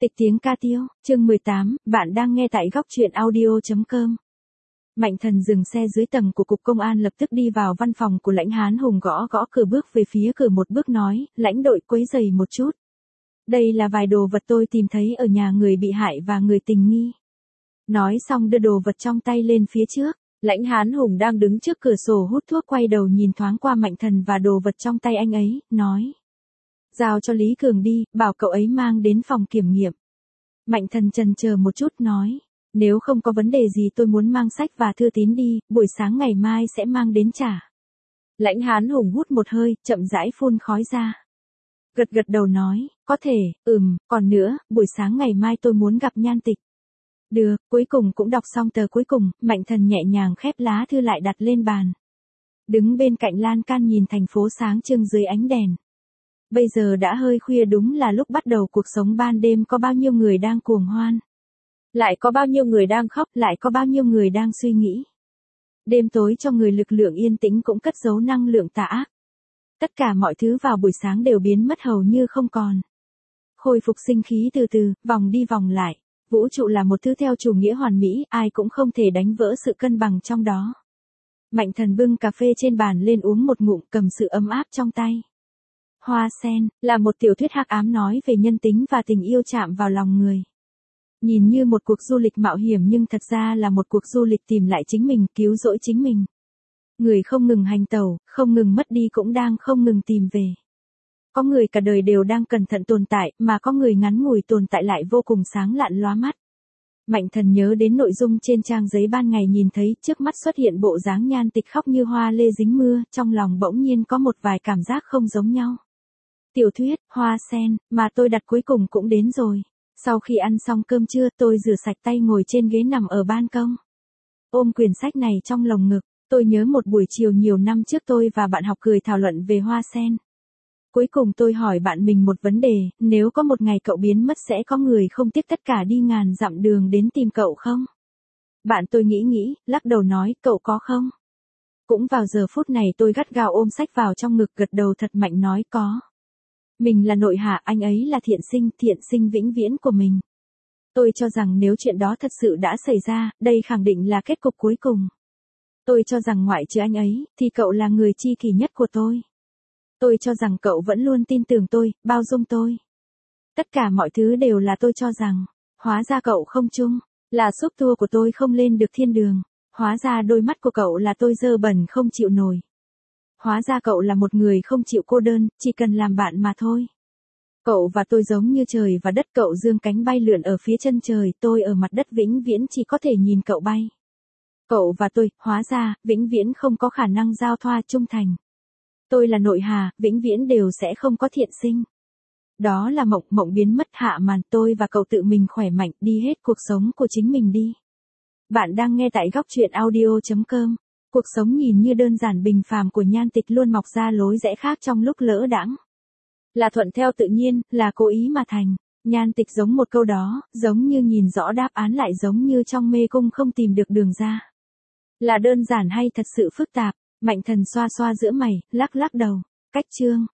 Tịch tiếng ca tiêu, chương 18, bạn đang nghe tại góc truyện audio.com. Mạnh Thần dừng xe dưới tầng của cục công an lập tức đi vào văn phòng của lãnh Hán Hùng gõ gõ cửa bước về phía cửa một bước nói, lãnh đội quấy rầy một chút. Đây là vài đồ vật tôi tìm thấy ở nhà người bị hại và người tình nghi. Nói xong đưa đồ vật trong tay lên phía trước, lãnh Hán Hùng đang đứng trước cửa sổ hút thuốc quay đầu nhìn thoáng qua Mạnh Thần và đồ vật trong tay anh ấy, nói. Giao cho Lý Cường đi, bảo cậu ấy mang đến phòng kiểm nghiệm. Mạnh Thần chần chờ một chút nói, nếu không có vấn đề gì tôi muốn mang sách và thư tín đi, buổi sáng ngày mai sẽ mang đến trả. Lãnh Hán Hùng hút một hơi, chậm rãi phun khói ra. Gật gật đầu nói, có thể, còn nữa, buổi sáng ngày mai tôi muốn gặp Nhan Tịch. Được, cuối cùng cũng đọc xong tờ cuối cùng, Mạnh Thần nhẹ nhàng khép lá thư lại đặt lên bàn. Đứng bên cạnh lan can nhìn thành phố sáng trưng dưới ánh đèn. Bây giờ đã hơi khuya đúng là lúc bắt đầu cuộc sống ban đêm, có bao nhiêu người đang cuồng hoan. Lại có bao nhiêu người đang khóc, lại có bao nhiêu người đang suy nghĩ. Đêm tối cho người lực lượng yên tĩnh cũng cất giấu năng lượng tà ác. Tất cả mọi thứ vào buổi sáng đều biến mất hầu như không còn. Khôi phục sinh khí từ từ, vòng đi vòng lại. Vũ trụ là một thứ theo chủ nghĩa hoàn mỹ, ai cũng không thể đánh vỡ sự cân bằng trong đó. Mạnh Thần bưng cà phê trên bàn lên uống một ngụm, cầm sự ấm áp trong tay. Hoa Sen, là một tiểu thuyết hắc ám nói về nhân tính và tình yêu chạm vào lòng người. Nhìn như một cuộc du lịch mạo hiểm nhưng thật ra là một cuộc du lịch tìm lại chính mình, cứu rỗi chính mình. Người không ngừng hành tẩu, không ngừng mất đi cũng đang không ngừng tìm về. Có người cả đời đều đang cẩn thận tồn tại, mà có người ngắn ngủi tồn tại lại vô cùng sáng lạn lóa mắt. Mạnh Thần nhớ đến nội dung trên trang giấy ban ngày nhìn thấy, trước mắt xuất hiện bộ dáng Nhan Tịch khóc như hoa lê dính mưa, trong lòng bỗng nhiên có một vài cảm giác không giống nhau. Tiểu thuyết, Hoa Sen, mà tôi đặt cuối cùng cũng đến rồi. Sau khi ăn xong cơm trưa tôi rửa sạch tay ngồi trên ghế nằm ở ban công. Ôm quyển sách này trong lồng ngực, tôi nhớ một buổi chiều nhiều năm trước tôi và bạn học cười thảo luận về Hoa Sen. Cuối cùng tôi hỏi bạn mình một vấn đề, nếu có một ngày cậu biến mất sẽ có người không tiếc tất cả đi ngàn dặm đường đến tìm cậu không? Bạn tôi nghĩ, lắc đầu nói, cậu có không? Cũng vào giờ phút này tôi gắt gao ôm sách vào trong ngực gật đầu thật mạnh nói có. Mình là nội hạ, anh ấy là thiện sinh vĩnh viễn của mình. Tôi cho rằng nếu chuyện đó thật sự đã xảy ra, đây khẳng định là kết cục cuối cùng. Tôi cho rằng ngoại trừ anh ấy, thì cậu là người tri kỷ nhất của tôi. Tôi cho rằng cậu vẫn luôn tin tưởng tôi, bao dung tôi. Tất cả mọi thứ đều là tôi cho rằng. Hóa ra cậu không chung, là xúc tua của tôi không lên được thiên đường. Hóa ra đôi mắt của cậu là tôi dơ bẩn không chịu nổi. Hóa ra cậu là một người không chịu cô đơn, chỉ cần làm bạn mà thôi. Cậu và tôi giống như trời và đất, cậu dương cánh bay lượn ở phía chân trời, tôi ở mặt đất vĩnh viễn chỉ có thể nhìn cậu bay. Cậu và tôi, hóa ra, vĩnh viễn không có khả năng giao thoa trung thành. Tôi là nội hà, vĩnh viễn đều sẽ không có thiện sinh. Đó là mộng biến mất hạ màn, tôi và cậu tự mình khỏe mạnh, đi hết cuộc sống của chính mình đi. Bạn đang nghe tại góc truyện audio.com. Cuộc sống nhìn như đơn giản bình phàm của Nhan Tịch luôn mọc ra lối rẽ khác trong lúc lỡ đãng. Là thuận theo tự nhiên, là cố ý mà thành. Nhan Tịch giống một câu đó, giống như nhìn rõ đáp án lại giống như trong mê cung không tìm được đường ra. Là đơn giản hay thật sự phức tạp? Mạnh Thần xoa xoa giữa mày, lắc lắc đầu. Cách chương.